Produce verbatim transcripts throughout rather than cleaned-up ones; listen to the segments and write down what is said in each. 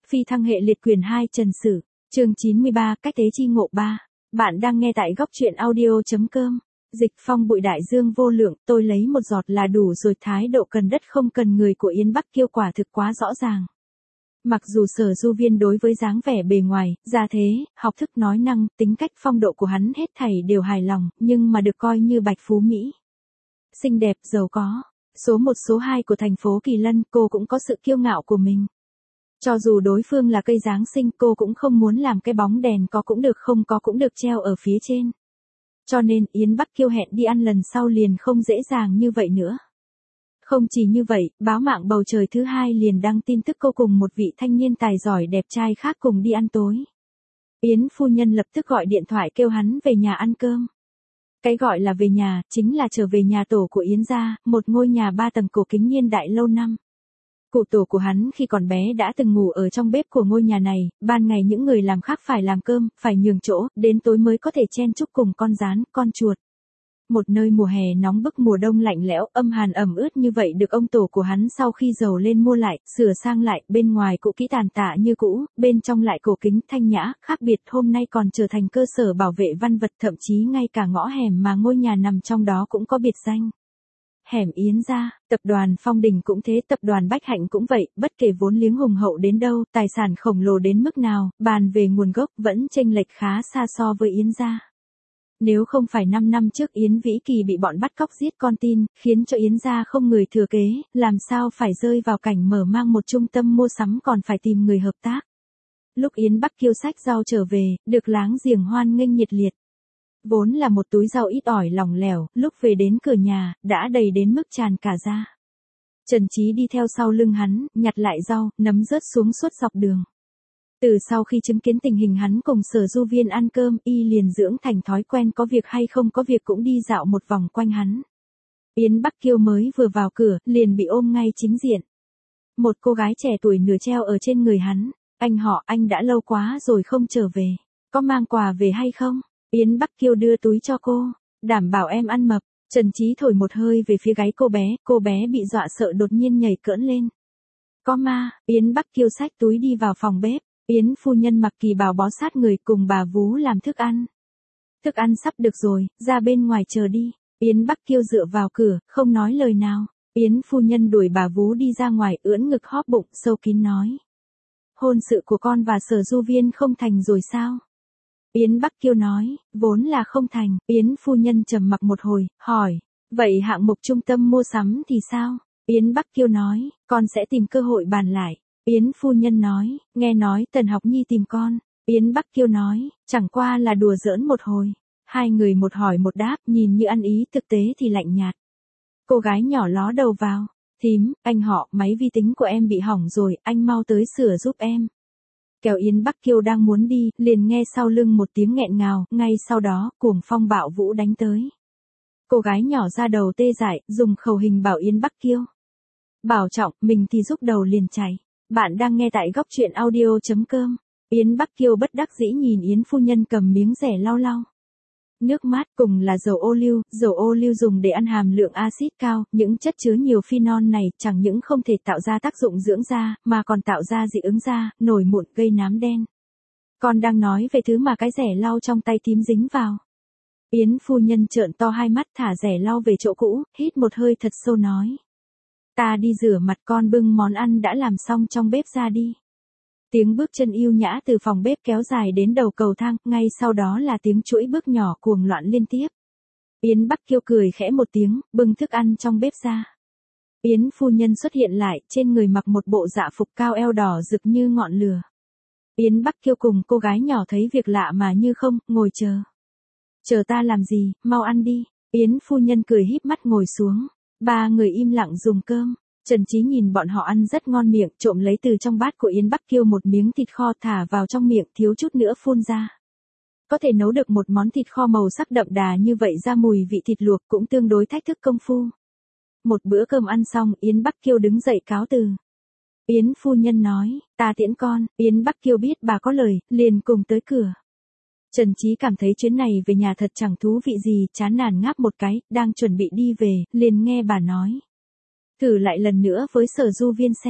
Phi thăng hệ liệt quyền hai Trần Sử, chương chín mươi ba, cách tế chi ngộ ba. Bạn đang nghe tại góc truyện audio.com. Dịch phong bụi đại dương vô lượng, tôi lấy một giọt là đủ rồi. Thái độ cần đất không cần người của Yến Bắc Kiêu quả thực quá rõ ràng. Mặc dù Sở Du Viên đối với dáng vẻ bề ngoài, gia thế, học thức nói năng, tính cách phong độ của hắn hết thảy đều hài lòng, nhưng mà được coi như bạch phú Mỹ. Xinh đẹp, giàu có, số một số hai của thành phố Kỳ Lân, cô cũng có sự kiêu ngạo của mình. Cho dù đối phương là cây Giáng sinh, cô cũng không muốn làm cái bóng đèn có cũng được không có cũng được treo ở phía trên. Cho nên Yến Bắc Kiêu hẹn đi ăn lần sau liền không dễ dàng như vậy nữa. Không chỉ như vậy, báo mạng bầu trời thứ hai liền đăng tin tức cô cùng một vị thanh niên tài giỏi đẹp trai khác cùng đi ăn tối. Yến phu nhân lập tức gọi điện thoại kêu hắn về nhà ăn cơm. Cái gọi là về nhà, chính là trở về nhà tổ của Yến gia, một ngôi nhà ba tầng cổ kính niên đại lâu năm. Cụ tổ của hắn khi còn bé đã từng ngủ ở trong bếp của ngôi nhà này, ban ngày những người làm khác phải làm cơm, phải nhường chỗ, đến tối mới có thể chen chúc cùng con gián, con chuột. Một nơi mùa hè nóng bức mùa đông lạnh lẽo, âm hàn ẩm ướt như vậy được ông tổ của hắn sau khi giàu lên mua lại, sửa sang lại, bên ngoài cũ kỹ tàn tạ như cũ, bên trong lại cổ kính thanh nhã, khác biệt hôm nay còn trở thành cơ sở bảo vệ văn vật, thậm chí ngay cả ngõ hẻm mà ngôi nhà nằm trong đó cũng có biệt danh. Hẻm Yến gia. Tập đoàn Phong Đình cũng thế, tập đoàn Bách Hạnh cũng vậy, bất kể vốn liếng hùng hậu đến đâu, tài sản khổng lồ đến mức nào, bàn về nguồn gốc vẫn chênh lệch khá xa so với Yến gia. Nếu không phải năm năm trước Yến Vĩ Kỳ bị bọn bắt cóc giết con tin, khiến cho Yến gia không người thừa kế, làm sao phải rơi vào cảnh mở mang một trung tâm mua sắm còn phải tìm người hợp tác. Lúc Yến Bắc Kiêu xách rau trở về, được láng giềng hoan nghênh nhiệt liệt. Vốn là một túi rau ít ỏi lỏng lẻo, lúc về đến cửa nhà, đã đầy đến mức tràn cả ra. Trần Chí đi theo sau lưng hắn, nhặt lại rau, nấm rớt xuống suốt dọc đường. Từ sau khi chứng kiến tình hình hắn cùng Sở Du Viên ăn cơm, y liền dưỡng thành thói quen có việc hay không có việc cũng đi dạo một vòng quanh hắn. Yến Bắc Kiêu mới vừa vào cửa, liền bị ôm ngay chính diện. Một cô gái trẻ tuổi nửa treo ở trên người hắn. Anh họ, anh đã lâu quá rồi không trở về. Có mang quà về hay không? Yến Bắc Kiêu đưa túi cho cô. Đảm bảo em ăn mập. Trần Chí thổi một hơi về phía gáy cô bé, cô bé bị dọa sợ đột nhiên nhảy cỡn lên. Có ma. Yến Bắc Kiêu xách túi đi vào phòng bếp. Yến phu nhân mặc kỳ bào bó sát người cùng bà vú làm thức ăn. Thức ăn sắp được rồi, ra bên ngoài chờ đi. Yến Bắc Kiêu dựa vào cửa, không nói lời nào. Yến phu nhân đuổi bà vú đi ra ngoài, ưỡn ngực hóp bụng, sâu kín nói. Hôn sự của con và Sở Du Viên không thành rồi sao? Yến Bắc Kiêu nói, vốn là không thành. Yến phu nhân trầm mặc một hồi, hỏi, vậy hạng mục trung tâm mua sắm thì sao? Yến Bắc Kiêu nói, con sẽ tìm cơ hội bàn lại. Yến phu nhân nói, nghe nói Tần Học Nhi tìm con. Yến Bắc Kiêu nói, chẳng qua là đùa giỡn một hồi. Hai người một hỏi một đáp, nhìn như ăn ý, thực tế thì lạnh nhạt. Cô gái nhỏ ló đầu vào. Thím, anh họ, máy vi tính của em bị hỏng rồi, anh mau tới sửa giúp em. Kéo Yến Bắc Kiêu đang muốn đi, liền nghe sau lưng một tiếng nghẹn ngào, ngay sau đó, cuồng phong bạo vũ đánh tới. Cô gái nhỏ ra đầu tê dại, dùng khẩu hình bảo Yến Bắc Kiêu. Bảo trọng, mình thì giúp đầu liền chạy. Bạn đang nghe tại góc truyện audio.com. Yến Bắc Kiêu bất đắc dĩ nhìn Yến phu nhân cầm miếng rẻ lau lau. Nước mát cùng là dầu ô liu, dầu ô liu dùng để ăn hàm lượng axit cao, những chất chứa nhiều phenol này chẳng những không thể tạo ra tác dụng dưỡng da, mà còn tạo ra dị ứng da, nổi mụn, gây nám đen. Con đang nói về thứ mà cái rẻ lau trong tay thím dính vào. Yến phu nhân trợn to hai mắt thả rẻ lau về chỗ cũ, hít một hơi thật sâu nói. Ta đi rửa mặt, con bưng món ăn đã làm xong trong bếp ra đi. Tiếng bước chân yêu nhã từ phòng bếp kéo dài đến đầu cầu thang, ngay sau đó là tiếng chuỗi bước nhỏ cuồng loạn liên tiếp. Yến Bắc Kiêu cười khẽ một tiếng, bưng thức ăn trong bếp ra. Yến phu nhân xuất hiện lại, trên người mặc một bộ dạ phục cao eo đỏ rực như ngọn lửa. Yến Bắc Kiêu cùng cô gái nhỏ thấy việc lạ mà như không, ngồi chờ. Chờ ta làm gì, mau ăn đi. Yến phu nhân cười híp mắt ngồi xuống. Ba người im lặng dùng cơm. Trần Chí nhìn bọn họ ăn rất ngon miệng, trộm lấy từ trong bát của Yến Bắc Kiêu một miếng thịt kho thả vào trong miệng, thiếu chút nữa phun ra. Có thể nấu được một món thịt kho màu sắc đậm đà như vậy ra mùi vị thịt luộc cũng tương đối thách thức công phu. Một bữa cơm ăn xong, Yến Bắc Kiêu đứng dậy cáo từ. Yến phu nhân nói, ta tiễn con. Yến Bắc Kiêu biết bà có lời, liền cùng tới cửa. Trần Chí cảm thấy chuyến này về nhà thật chẳng thú vị gì, chán nản ngáp một cái, đang chuẩn bị đi về, liền nghe bà nói. Thử lại lần nữa với Sở Du Viên xem.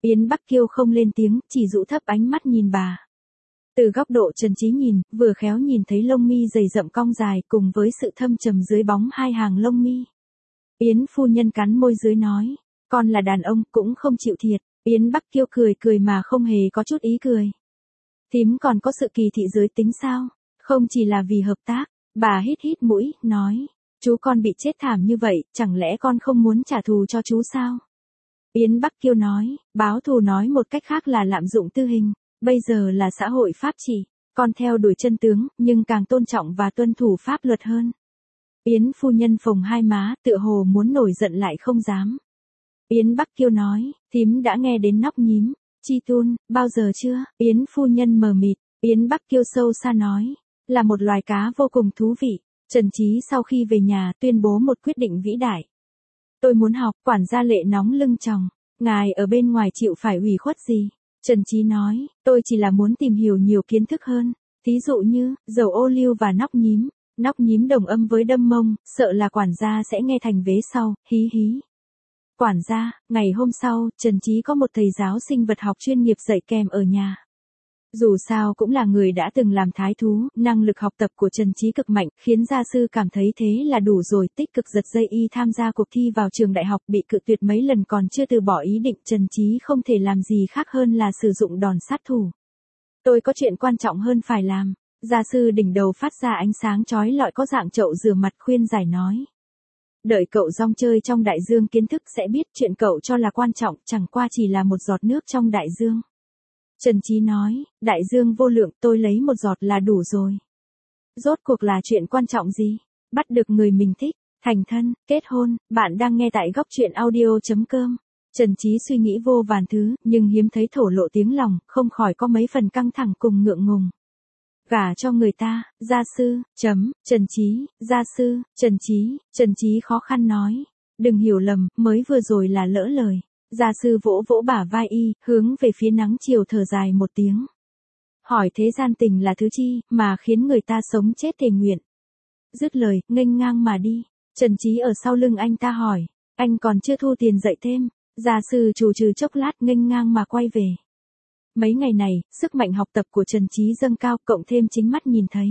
Yến Bắc Kiêu không lên tiếng, chỉ dụ thấp ánh mắt nhìn bà. Từ góc độ Trần Chí nhìn, vừa khéo nhìn thấy lông mi dày rậm cong dài cùng với sự thâm trầm dưới bóng hai hàng lông mi. Yến phu nhân cắn môi dưới nói, con là đàn ông cũng không chịu thiệt. Yến Bắc Kiêu cười cười mà không hề có chút ý cười. Thím còn có sự kỳ thị giới tính sao? Không chỉ là vì hợp tác. Bà hít hít mũi, nói, chú con bị chết thảm như vậy, chẳng lẽ con không muốn trả thù cho chú sao? Yến Bắc Kiêu nói, báo thù nói một cách khác là lạm dụng tư hình. Bây giờ là xã hội pháp trị, con theo đuổi chân tướng, nhưng càng tôn trọng và tuân thủ pháp luật hơn. Yến phu nhân phồng hai má, tựa hồ muốn nổi giận lại không dám. Yến Bắc Kiêu nói, thím đã nghe đến nóc nhím, chi tun, bao giờ chưa? Yến phu nhân mờ mịt, Yến Bắc Kiêu sâu xa nói, là một loài cá vô cùng thú vị. Trần Chí sau khi về nhà tuyên bố một quyết định vĩ đại. Tôi muốn học, quản gia Lệ nóng lưng chòng, ngài ở bên ngoài chịu phải ủy khuất gì? Trần Chí nói, tôi chỉ là muốn tìm hiểu nhiều kiến thức hơn, thí dụ như, dầu ô liu và nóc nhím. Nóc nhím đồng âm với đâm mông, sợ là quản gia sẽ nghe thành vế sau, hí hí. Quản gia, ngày hôm sau, Trần Chí có một thầy giáo sinh vật học chuyên nghiệp dạy kèm ở nhà. Dù sao cũng là người đã từng làm thái thú, năng lực học tập của Trần Chí cực mạnh, khiến gia sư cảm thấy thế là đủ rồi, tích cực giật dây y tham gia cuộc thi vào trường đại học bị cự tuyệt mấy lần còn chưa từ bỏ ý định. Trần Chí không thể làm gì khác hơn là sử dụng đòn sát thủ. Tôi có chuyện quan trọng hơn phải làm. Gia sư đỉnh đầu phát ra ánh sáng chói lọi có dạng chậu rửa mặt khuyên giải nói. Đợi cậu rong chơi trong đại dương kiến thức sẽ biết chuyện cậu cho là quan trọng chẳng qua chỉ là một giọt nước trong đại dương. Trần Chí nói, đại dương vô lượng tôi lấy một giọt là đủ rồi. Rốt cuộc là chuyện quan trọng gì? Bắt được người mình thích, thành thân, kết hôn, bạn đang nghe tại góc truyện audio chấm com. Trần Chí suy nghĩ vô vàn thứ, nhưng hiếm thấy thổ lộ tiếng lòng, không khỏi có mấy phần căng thẳng cùng ngượng ngùng. Gả cho người ta, gia sư, chấm, Trần Chí, gia sư, Trần Chí, Trần Chí khó khăn nói. Đừng hiểu lầm, mới vừa rồi là lỡ lời. Gia sư vỗ vỗ bả vai y, hướng về phía nắng chiều thở dài một tiếng. Hỏi thế gian tình là thứ chi, mà khiến người ta sống chết thề nguyện. Dứt lời, nghênh ngang mà đi. Trần Chí ở sau lưng anh ta hỏi, anh còn chưa thu tiền dạy thêm. Gia sư trù trừ chốc lát nghênh ngang mà quay về. Mấy ngày này, sức mạnh học tập của Trần Chí dâng cao cộng thêm chính mắt nhìn thấy.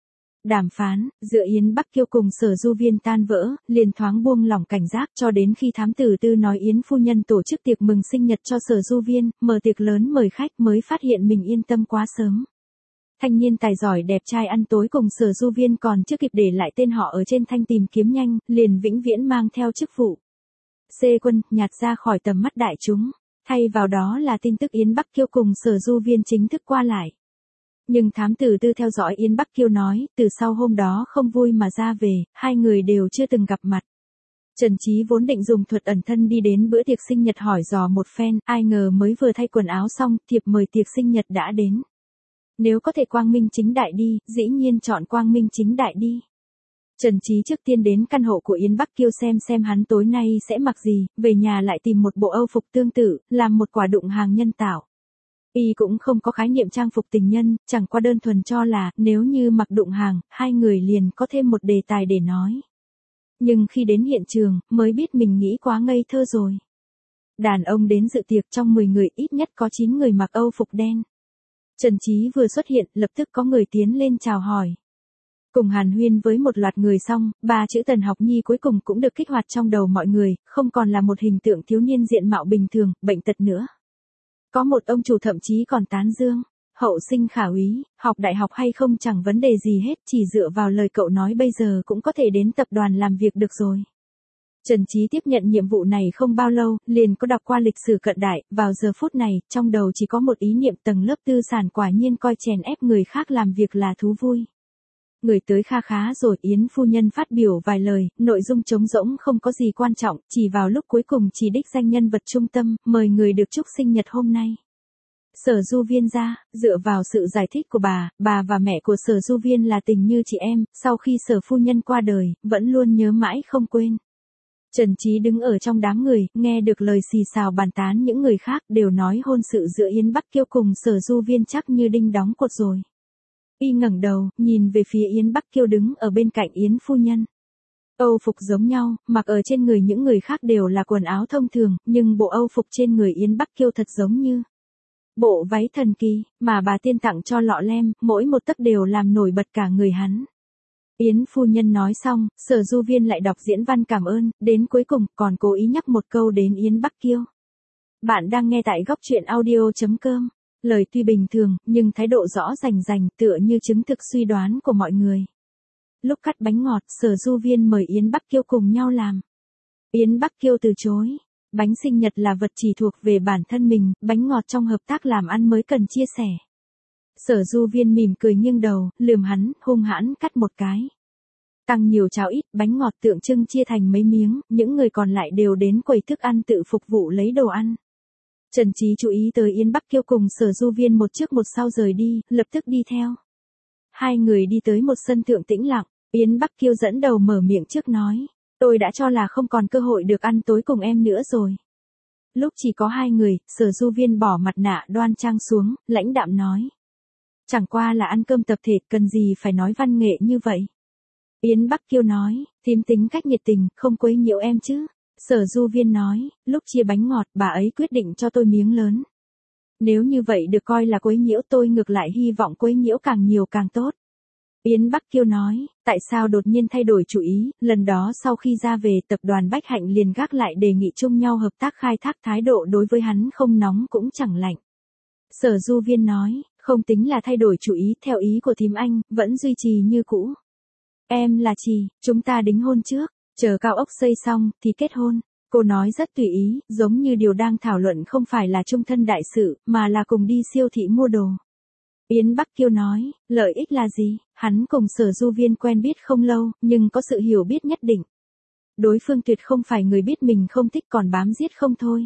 Đàm phán, giữa Yến Bắc Kiêu cùng Sở Du Viên tan vỡ, liền thoáng buông lỏng cảnh giác cho đến khi thám tử Tư nói Yến phu nhân tổ chức tiệc mừng sinh nhật cho Sở Du Viên, mở tiệc lớn mời khách mới phát hiện mình yên tâm quá sớm. Thanh niên tài giỏi đẹp trai ăn tối cùng Sở Du Viên còn chưa kịp để lại tên họ ở trên thanh tìm kiếm nhanh, liền vĩnh viễn mang theo chức vụ C quân, nhạt ra khỏi tầm mắt đại chúng. Thay vào đó là tin tức Yến Bắc Kiêu cùng Sở Du Viên chính thức qua lại. Nhưng thám tử Tư theo dõi Yến Bắc Kiêu nói, từ sau hôm đó không vui mà ra về, hai người đều chưa từng gặp mặt. Trần Chí vốn định dùng thuật ẩn thân đi đến bữa tiệc sinh nhật hỏi dò một phen, ai ngờ mới vừa thay quần áo xong, thiệp mời tiệc sinh nhật đã đến. Nếu có thể quang minh chính đại đi, dĩ nhiên chọn quang minh chính đại đi. Trần Chí trước tiên đến căn hộ của Yến Bắc Kiêu xem xem hắn tối nay sẽ mặc gì, về nhà lại tìm một bộ âu phục tương tự, làm một quả đụng hàng nhân tạo. Y cũng không có khái niệm trang phục tình nhân, chẳng qua đơn thuần cho là, nếu như mặc đụng hàng, hai người liền có thêm một đề tài để nói. Nhưng khi đến hiện trường, mới biết mình nghĩ quá ngây thơ rồi. Đàn ông đến dự tiệc trong mười người ít nhất có chín người mặc âu phục đen. Trần Chí vừa xuất hiện, lập tức có người tiến lên chào hỏi. Cùng hàn huyên với một loạt người xong, ba chữ Tần Học Nhi cuối cùng cũng được kích hoạt trong đầu mọi người, không còn là một hình tượng thiếu niên diện mạo bình thường, bệnh tật nữa. Có một ông chủ thậm chí còn tán dương, hậu sinh khả úy, học đại học hay không chẳng vấn đề gì hết, chỉ dựa vào lời cậu nói bây giờ cũng có thể đến tập đoàn làm việc được rồi. Trần Chí tiếp nhận nhiệm vụ này không bao lâu, liền có đọc qua lịch sử cận đại, vào giờ phút này, trong đầu chỉ có một ý niệm tầng lớp tư sản quả nhiên coi chèn ép người khác làm việc là thú vui. Người tới kha khá rồi, Yến phu nhân phát biểu vài lời, nội dung trống rỗng không có gì quan trọng, chỉ vào lúc cuối cùng chỉ đích danh nhân vật trung tâm, mời người được chúc sinh nhật hôm nay. Sở Du Viên ra, dựa vào sự giải thích của bà, bà và mẹ của Sở Du Viên là tình như chị em, sau khi Sở phu nhân qua đời, vẫn luôn nhớ mãi không quên. Trần Chí đứng ở trong đám người, nghe được lời xì xào bàn tán những người khác đều nói hôn sự giữa Yến Bắc Kiêu cùng Sở Du Viên chắc như đinh đóng cột rồi. Y ngẩng đầu, nhìn về phía Yến Bắc Kiêu đứng ở bên cạnh Yến phu nhân. Âu phục giống nhau, mặc ở trên người những người khác đều là quần áo thông thường, nhưng bộ Âu phục trên người Yến Bắc Kiêu thật giống như bộ váy thần kỳ, mà bà tiên tặng cho lọ lem, mỗi một tấc đều làm nổi bật cả người hắn. Yến phu nhân nói xong, Sở Du Viên lại đọc diễn văn cảm ơn, đến cuối cùng còn cố ý nhắc một câu đến Yến Bắc Kiêu. Bạn đang nghe tại góc truyện audio.com. Lời tuy bình thường, nhưng thái độ rõ rành rành tựa như chứng thực suy đoán của mọi người. Lúc cắt bánh ngọt, Sở Du Viên mời Yến Bắc Kiêu cùng nhau làm. Yến Bắc Kiêu từ chối. Bánh sinh nhật là vật chỉ thuộc về bản thân mình, bánh ngọt trong hợp tác làm ăn mới cần chia sẻ. Sở Du Viên mỉm cười nghiêng đầu, lườm hắn, hung hãn cắt một cái. Tăng nhiều cháo ít, bánh ngọt tượng trưng chia thành mấy miếng, những người còn lại đều đến quầy thức ăn tự phục vụ lấy đồ ăn. Trần Chí chú ý tới Yến Bắc Kiêu cùng Sở Du Viên một trước một sau rời đi, lập tức đi theo. Hai người đi tới một sân thượng tĩnh lặng, Yến Bắc Kiêu dẫn đầu mở miệng trước nói, tôi đã cho là không còn cơ hội được ăn tối cùng em nữa rồi. Lúc chỉ có hai người, Sở Du Viên bỏ mặt nạ đoan trang xuống, lãnh đạm nói. Chẳng qua là ăn cơm tập thể, cần gì phải nói văn nghệ như vậy. Yến Bắc Kiêu nói, thím tính cách nhiệt tình, không quấy nhiễu em chứ. Sở Du Viên nói, lúc chia bánh ngọt, bà ấy quyết định cho tôi miếng lớn. Nếu như vậy được coi là quấy nhiễu, tôi ngược lại hy vọng quấy nhiễu càng nhiều càng tốt. Yến Bắc Kiêu nói, tại sao đột nhiên thay đổi chủ ý, lần đó sau khi ra về tập đoàn Bách Hạnh liền gác lại đề nghị chung nhau hợp tác khai thác, thái độ đối với hắn không nóng cũng chẳng lạnh. Sở Du Viên nói, không tính là thay đổi chủ ý, theo ý của thím anh, vẫn duy trì như cũ. Em là Trì, chúng ta đính hôn trước, chờ cao ốc xây xong thì kết hôn. Cô nói rất tùy ý, giống như điều đang thảo luận không phải là chung thân đại sự, mà là cùng đi siêu thị mua đồ. Yến Bắc Kiêu nói, lợi ích là gì? Hắn cùng Sở Du Viên quen biết không lâu, nhưng có sự hiểu biết nhất định. Đối phương tuyệt không phải người biết mình không thích còn bám giết không thôi.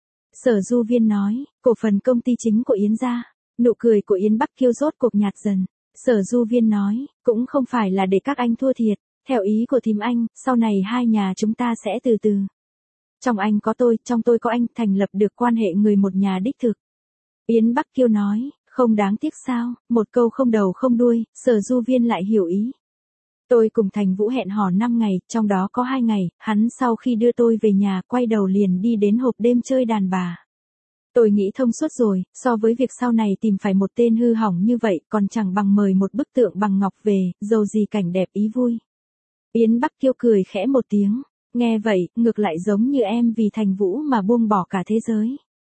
Sở Du Viên nói, cổ phần công ty chính của Yến gia. Nụ cười của Yến Bắc Kiêu rốt cuộc nhạt dần. Sở Du Viên nói, cũng không phải là để các anh thua thiệt. Theo ý của thím anh, sau này hai nhà chúng ta sẽ từ từ. Trong anh có tôi, trong tôi có anh, thành lập được quan hệ người một nhà đích thực. Yến Bắc Kiêu nói, không đáng tiếc sao, một câu không đầu không đuôi, Sở Du Viên lại hiểu ý. Tôi cùng Thành Vũ hẹn hò năm ngày, trong đó có hai ngày, hắn sau khi đưa tôi về nhà, quay đầu liền đi đến hộp đêm chơi đàn bà. Tôi nghĩ thông suốt rồi, so với việc sau này tìm phải một tên hư hỏng như vậy, còn chẳng bằng mời một bức tượng bằng ngọc về, dầu gì cảnh đẹp ý vui. Yến Bắc Kiêu cười khẽ một tiếng, nghe vậy, ngược lại giống như em vì Thành Vũ mà buông bỏ cả thế giới.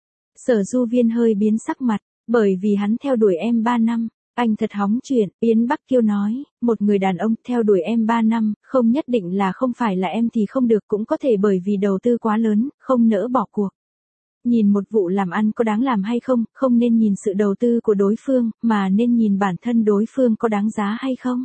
Sở Du Viên hơi biến sắc mặt, bởi vì hắn theo đuổi em ba năm, anh thật hóng chuyện. Yến Bắc Kiêu nói, một người đàn ông theo đuổi em ba năm, không nhất định là không phải là em thì không được, cũng có thể bởi vì đầu tư quá lớn, không nỡ bỏ cuộc. Nhìn một vụ làm ăn có đáng làm hay không, không nên nhìn sự đầu tư của đối phương, mà nên nhìn bản thân đối phương có đáng giá hay không.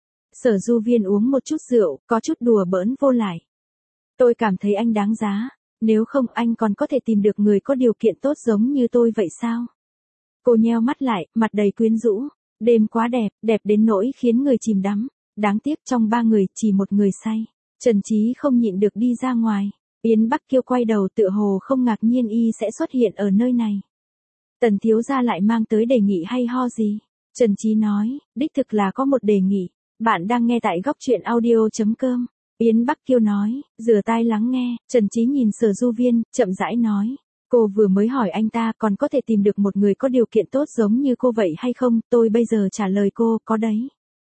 Sở Du Viên uống một chút rượu, có chút đùa bỡn vô lại. Tôi cảm thấy anh đáng giá, nếu không anh còn có thể tìm được người có điều kiện tốt giống như tôi vậy sao? Cô nheo mắt lại, mặt đầy quyến rũ. Đêm quá đẹp, đẹp đến nỗi khiến người chìm đắm. Đáng tiếc trong ba người, chỉ một người say. Trần Chí không nhịn được đi ra ngoài. Yến Bắc Kiêu quay đầu tựa hồ không ngạc nhiên y sẽ xuất hiện ở nơi này. Tần thiếu gia lại mang tới đề nghị hay ho gì? Trần Chí nói, đích thực là có một đề nghị. Bạn đang nghe tại góc truyện audio.com. Yến Bắc Kiêu nói, rửa tai lắng nghe. Trần Chí nhìn Sở Du Viên, chậm rãi nói. Cô vừa mới hỏi anh ta còn có thể tìm được một người có điều kiện tốt giống như cô vậy hay không, tôi bây giờ trả lời cô, có đấy.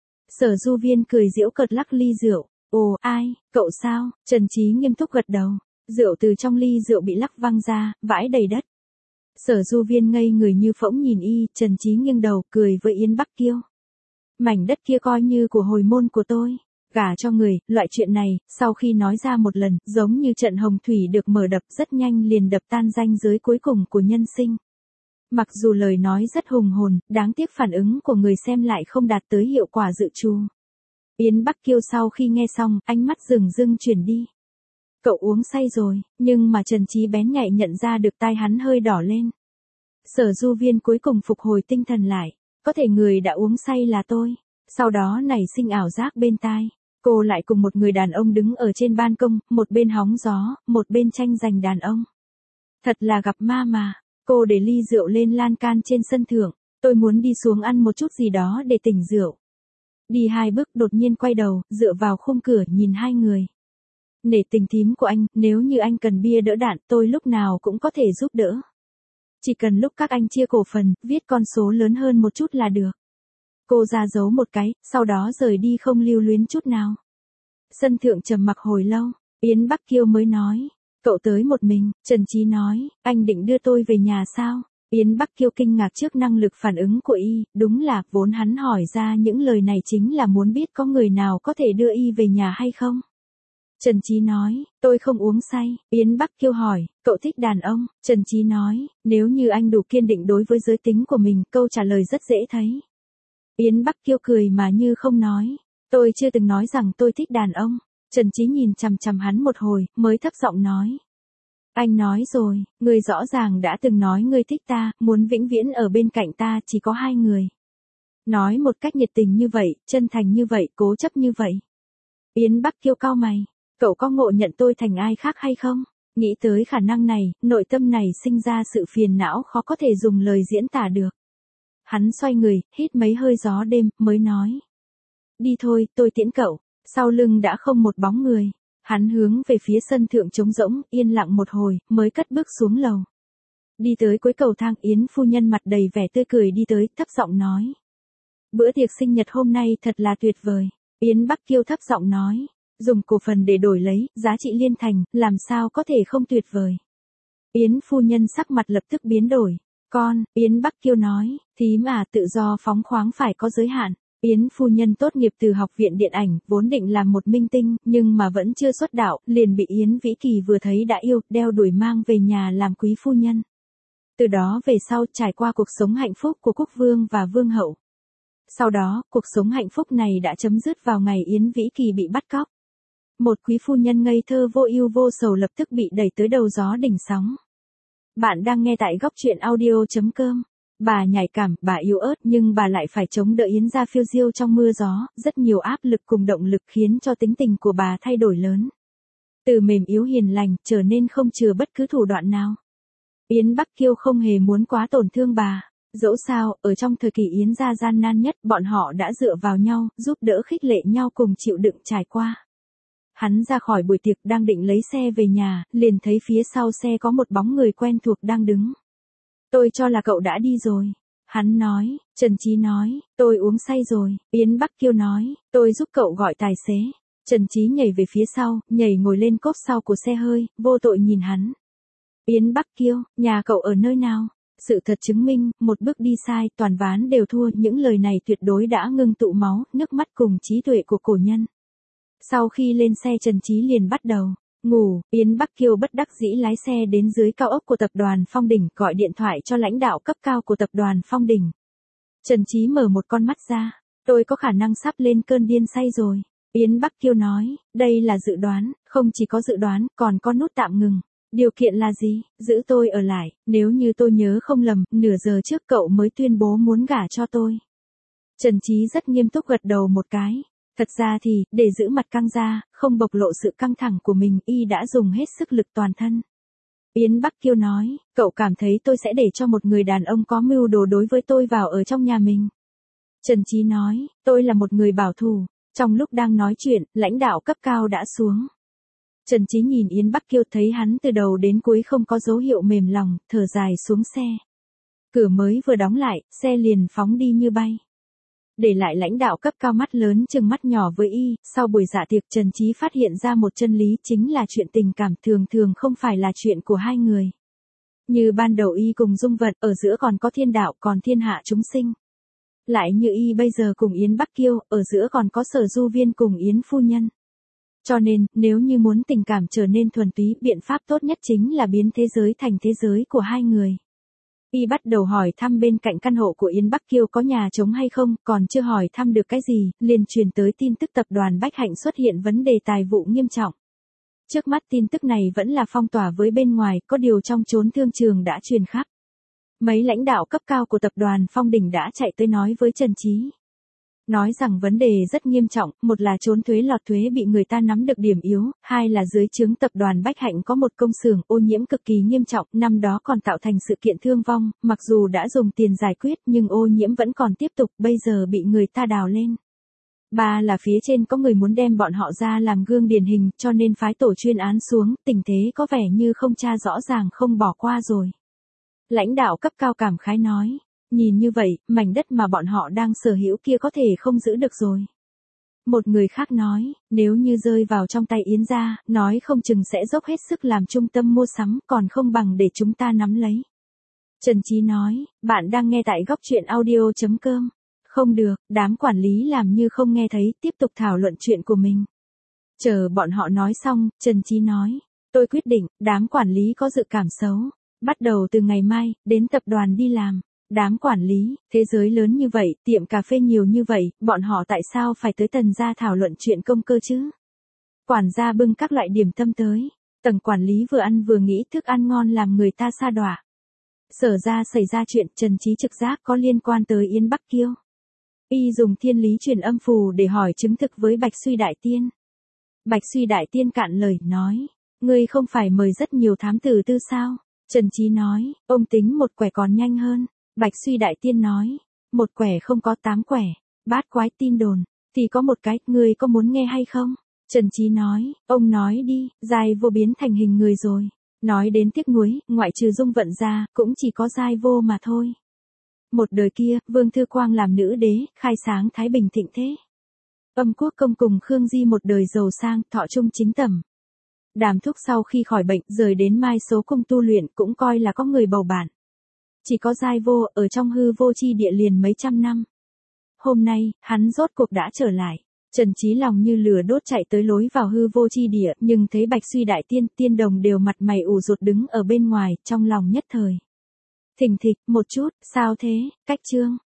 Sở Du Viên cười giễu cợt lắc ly rượu. Ồ, ai, cậu sao? Trần Chí nghiêm túc gật đầu. Rượu từ trong ly rượu bị lắc văng ra, vãi đầy đất. Sở Du Viên ngây người như phỗng nhìn y, Trần Chí nghiêng đầu, cười với Yến Bắc Kiêu. Mảnh đất kia coi như của hồi môn của tôi. Gả cho người, loại chuyện này, sau khi nói ra một lần, giống như trận hồng thủy được mở đập rất nhanh liền đập tan ranh giới cuối cùng của nhân sinh. Mặc dù lời nói rất hùng hồn, đáng tiếc phản ứng của người xem lại không đạt tới hiệu quả dự trù. Yến Bắc Kiêu sau khi nghe xong, ánh mắt rừng rưng chuyển đi. Cậu uống say rồi, nhưng mà Trần Chí bén nhạy nhận ra được tai hắn hơi đỏ lên. Sở Du Viên cuối cùng phục hồi tinh thần lại. Có thể người đã uống say là tôi. Sau đó nảy sinh ảo giác bên tai. Cô lại cùng một người đàn ông đứng ở trên ban công, một bên hóng gió, một bên tranh giành đàn ông. Thật là gặp ma mà. Cô để ly rượu lên lan can trên sân thượng. Tôi muốn đi xuống ăn một chút gì đó để tỉnh rượu. Đi hai bước đột nhiên quay đầu, dựa vào khung cửa nhìn hai người. Nể tình thím của anh, nếu như anh cần bia đỡ đạn tôi lúc nào cũng có thể giúp đỡ. Chỉ cần lúc các anh chia cổ phần, viết con số lớn hơn một chút là được. Cô ra dấu một cái, sau đó rời đi không lưu luyến chút nào. Sân thượng trầm mặc hồi lâu, Yến Bắc Kiêu mới nói. Cậu tới một mình, Trần Chí nói, anh định đưa tôi về nhà sao? Yến Bắc Kiêu kinh ngạc trước năng lực phản ứng của y, đúng là, vốn hắn hỏi ra những lời này chính là muốn biết có người nào có thể đưa y về nhà hay không. Trần Chí nói, tôi không uống say. Yến Bắc Kiêu hỏi, cậu thích đàn ông? Trần Chí nói, nếu như anh đủ kiên định đối với giới tính của mình, câu trả lời rất dễ thấy. Yến Bắc Kiêu cười mà như không nói, tôi chưa từng nói rằng tôi thích đàn ông. Trần Chí nhìn chằm chằm hắn một hồi, mới thấp giọng nói. Anh nói rồi, ngươi rõ ràng đã từng nói ngươi thích ta, muốn vĩnh viễn ở bên cạnh ta chỉ có hai người. Nói một cách nhiệt tình như vậy, chân thành như vậy, cố chấp như vậy. Yến Bắc Kiêu cau mày, cậu có ngộ nhận tôi thành ai khác hay không? Nghĩ tới khả năng này, nội tâm này sinh ra sự phiền não khó có thể dùng lời diễn tả được. Hắn xoay người, hít mấy hơi gió đêm, mới nói. Đi thôi, tôi tiễn cậu. Sau lưng đã không một bóng người. Hắn hướng về phía sân thượng trống rỗng, yên lặng một hồi, mới cất bước xuống lầu. Đi tới cuối cầu thang, Yến phu nhân mặt đầy vẻ tươi cười đi tới, thấp giọng nói. Bữa tiệc sinh nhật hôm nay thật là tuyệt vời. Yến Bắc Kiêu thấp giọng nói. Dùng cổ phần để đổi lấy, giá trị liên thành, làm sao có thể không tuyệt vời. Yến phu nhân sắc mặt lập tức biến đổi. Con, Yến Bắc Kiêu nói, thím à, tự do phóng khoáng phải có giới hạn. Yến phu nhân tốt nghiệp từ học viện điện ảnh, vốn định làm một minh tinh, nhưng mà vẫn chưa xuất đạo, liền bị Yến Vĩ Kỳ vừa thấy đã yêu, đeo đuổi mang về nhà làm quý phu nhân. Từ đó về sau trải qua cuộc sống hạnh phúc của quốc vương và vương hậu. Sau đó, cuộc sống hạnh phúc này đã chấm dứt vào ngày Yến Vĩ Kỳ bị bắt cóc. Một quý phu nhân ngây thơ vô ưu vô sầu lập tức bị đẩy tới đầu gió đỉnh sóng. Bạn đang nghe tại góc truyện audio chấm com. Bà nhạy cảm, bà yếu ớt nhưng bà lại phải chống đỡ Yến gia phiêu diêu trong mưa gió, rất nhiều áp lực cùng động lực khiến cho tính tình của bà thay đổi lớn. Từ mềm yếu hiền lành, trở nên không chừa bất cứ thủ đoạn nào. Yến Bắc Kiêu không hề muốn quá tổn thương bà. Dẫu sao, ở trong thời kỳ Yến gia gian nan nhất, bọn họ đã dựa vào nhau, giúp đỡ khích lệ nhau cùng chịu đựng trải qua. Hắn ra khỏi buổi tiệc đang định lấy xe về nhà, liền thấy phía sau xe có một bóng người quen thuộc đang đứng. Tôi cho là cậu đã đi rồi. Hắn nói, Trần Chí nói, tôi uống say rồi. Yến Bắc Kiêu nói, tôi giúp cậu gọi tài xế. Trần Chí nhảy về phía sau, nhảy ngồi lên cốp sau của xe hơi, vô tội nhìn hắn. Yến Bắc Kiêu, nhà cậu ở nơi nào? Sự thật chứng minh, một bước đi sai, toàn ván đều thua, những lời này tuyệt đối đã ngưng tụ máu, nước mắt cùng trí tuệ của cổ nhân. Sau khi lên xe Trần Chí liền bắt đầu ngủ, Yến Bắc Kiêu bất đắc dĩ lái xe đến dưới cao ốc của tập đoàn Phong Đỉnh, gọi điện thoại cho lãnh đạo cấp cao của tập đoàn Phong Đỉnh. Trần Chí mở một con mắt ra, tôi có khả năng sắp lên cơn điên say rồi. Yến Bắc Kiêu nói, đây là dự đoán, không chỉ có dự đoán, còn có nút tạm ngừng. Điều kiện là gì? Giữ tôi ở lại, nếu như tôi nhớ không lầm, nửa giờ trước cậu mới tuyên bố muốn gả cho tôi. Trần Chí rất nghiêm túc gật đầu một cái. Thật ra thì, để giữ mặt căng ra, không bộc lộ sự căng thẳng của mình, y đã dùng hết sức lực toàn thân. Yến Bắc Kiêu nói, cậu cảm thấy tôi sẽ để cho một người đàn ông có mưu đồ đối với tôi vào ở trong nhà mình. Trần Chí nói, tôi là một người bảo thủ. Trong lúc đang nói chuyện, lãnh đạo cấp cao đã xuống. Trần Chí nhìn Yến Bắc Kiêu thấy hắn từ đầu đến cuối không có dấu hiệu mềm lòng, thở dài xuống xe. Cửa mới vừa đóng lại, xe liền phóng đi như bay. Để lại lãnh đạo cấp cao mắt lớn chừng mắt nhỏ với y, sau buổi dạ tiệc Trần Chí phát hiện ra một chân lý chính là chuyện tình cảm thường thường không phải là chuyện của hai người. Như ban đầu y cùng Dung Vận, ở giữa còn có thiên đạo, còn thiên hạ chúng sinh. Lại như y bây giờ cùng Yến Bắc Kiêu, ở giữa còn có Sở Du Viên cùng Yến Phu Nhân. Cho nên, nếu như muốn tình cảm trở nên thuần túy, biện pháp tốt nhất chính là biến thế giới thành thế giới của hai người. Y bắt đầu hỏi thăm bên cạnh căn hộ của Yến Bắc Kiêu có nhà trống hay không, còn chưa hỏi thăm được cái gì, liền truyền tới tin tức tập đoàn Bách Hạnh xuất hiện vấn đề tài vụ nghiêm trọng. Trước mắt tin tức này vẫn là phong tỏa với bên ngoài, có điều trong chốn thương trường đã truyền khắp. Mấy lãnh đạo cấp cao của tập đoàn Phong Đỉnh đã chạy tới nói với Trần Chí. Nói rằng vấn đề rất nghiêm trọng, một là trốn thuế lọt thuế bị người ta nắm được điểm yếu, hai là dưới trướng tập đoàn Bách Hạnh có một công xưởng ô nhiễm cực kỳ nghiêm trọng, năm đó còn tạo thành sự kiện thương vong, mặc dù đã dùng tiền giải quyết nhưng ô nhiễm vẫn còn tiếp tục, bây giờ bị người ta đào lên. Ba là phía trên có người muốn đem bọn họ ra làm gương điển hình, cho nên phái tổ chuyên án xuống, tình thế có vẻ như không tra rõ ràng không bỏ qua rồi. Lãnh đạo cấp cao cảm khái nói, nhìn như vậy, mảnh đất mà bọn họ đang sở hữu kia có thể không giữ được rồi. Một người khác nói, nếu như rơi vào trong tay Yến gia, nói không chừng sẽ dốc hết sức làm trung tâm mua sắm, còn không bằng để chúng ta nắm lấy. Trần Chí nói, bạn đang nghe tại góc truyện audio chấm com. Không được, đám quản lý làm như không nghe thấy, tiếp tục thảo luận chuyện của mình. Chờ bọn họ nói xong, Trần Chí nói, tôi quyết định, đám quản lý có dự cảm xấu. Bắt đầu từ ngày mai, đến tập đoàn đi làm. Đám quản lý, thế giới lớn như vậy, tiệm cà phê nhiều như vậy, bọn họ tại sao phải tới Tần gia thảo luận chuyện công cơ chứ? Quản gia bưng các loại điểm tâm tới. Tầng quản lý vừa ăn vừa nghĩ thức ăn ngon làm người ta sa đọa. Sở ra xảy ra chuyện Trần Chí trực giác có liên quan tới Yến Bắc Kiêu. Y dùng thiên lý truyền âm phù để hỏi chứng thực với Bạch Suy Đại Tiên. Bạch Suy Đại Tiên cạn lời, nói, ngươi không phải mời rất nhiều thám tử tư sao? Trần Chí nói, ông tính một quẻ còn nhanh hơn. Bạch Suy Đại Tiên nói, một quẻ không có tám quẻ, bát quái tin đồn, thì có một cái, ngươi có muốn nghe hay không? Trần Chí nói, ông nói đi, giai vô biến thành hình người rồi. Nói đến tiếc nuối, ngoại trừ Dung Vận ra, cũng chỉ có giai vô mà thôi. Một đời kia, Vương Thư Quang làm nữ đế, khai sáng thái bình thịnh thế. Âm Quốc Công cùng Khương Di một đời giàu sang, thọ trung chính tầm. Đàm Thúc sau khi khỏi bệnh, rời đến Mai Số Cung tu luyện, cũng coi là có người bầu bạn. Chỉ có giai vô, ở trong hư vô chi địa liền mấy trăm năm. Hôm nay, hắn rốt cuộc đã trở lại. Trần Chí lòng như lửa đốt chạy tới lối vào hư vô chi địa, nhưng thấy Bạch Suy Đại Tiên, Tiên Đồng đều mặt mày ủ rột đứng ở bên ngoài, trong lòng nhất thời thình thịch, một chút, sao thế, cách chương.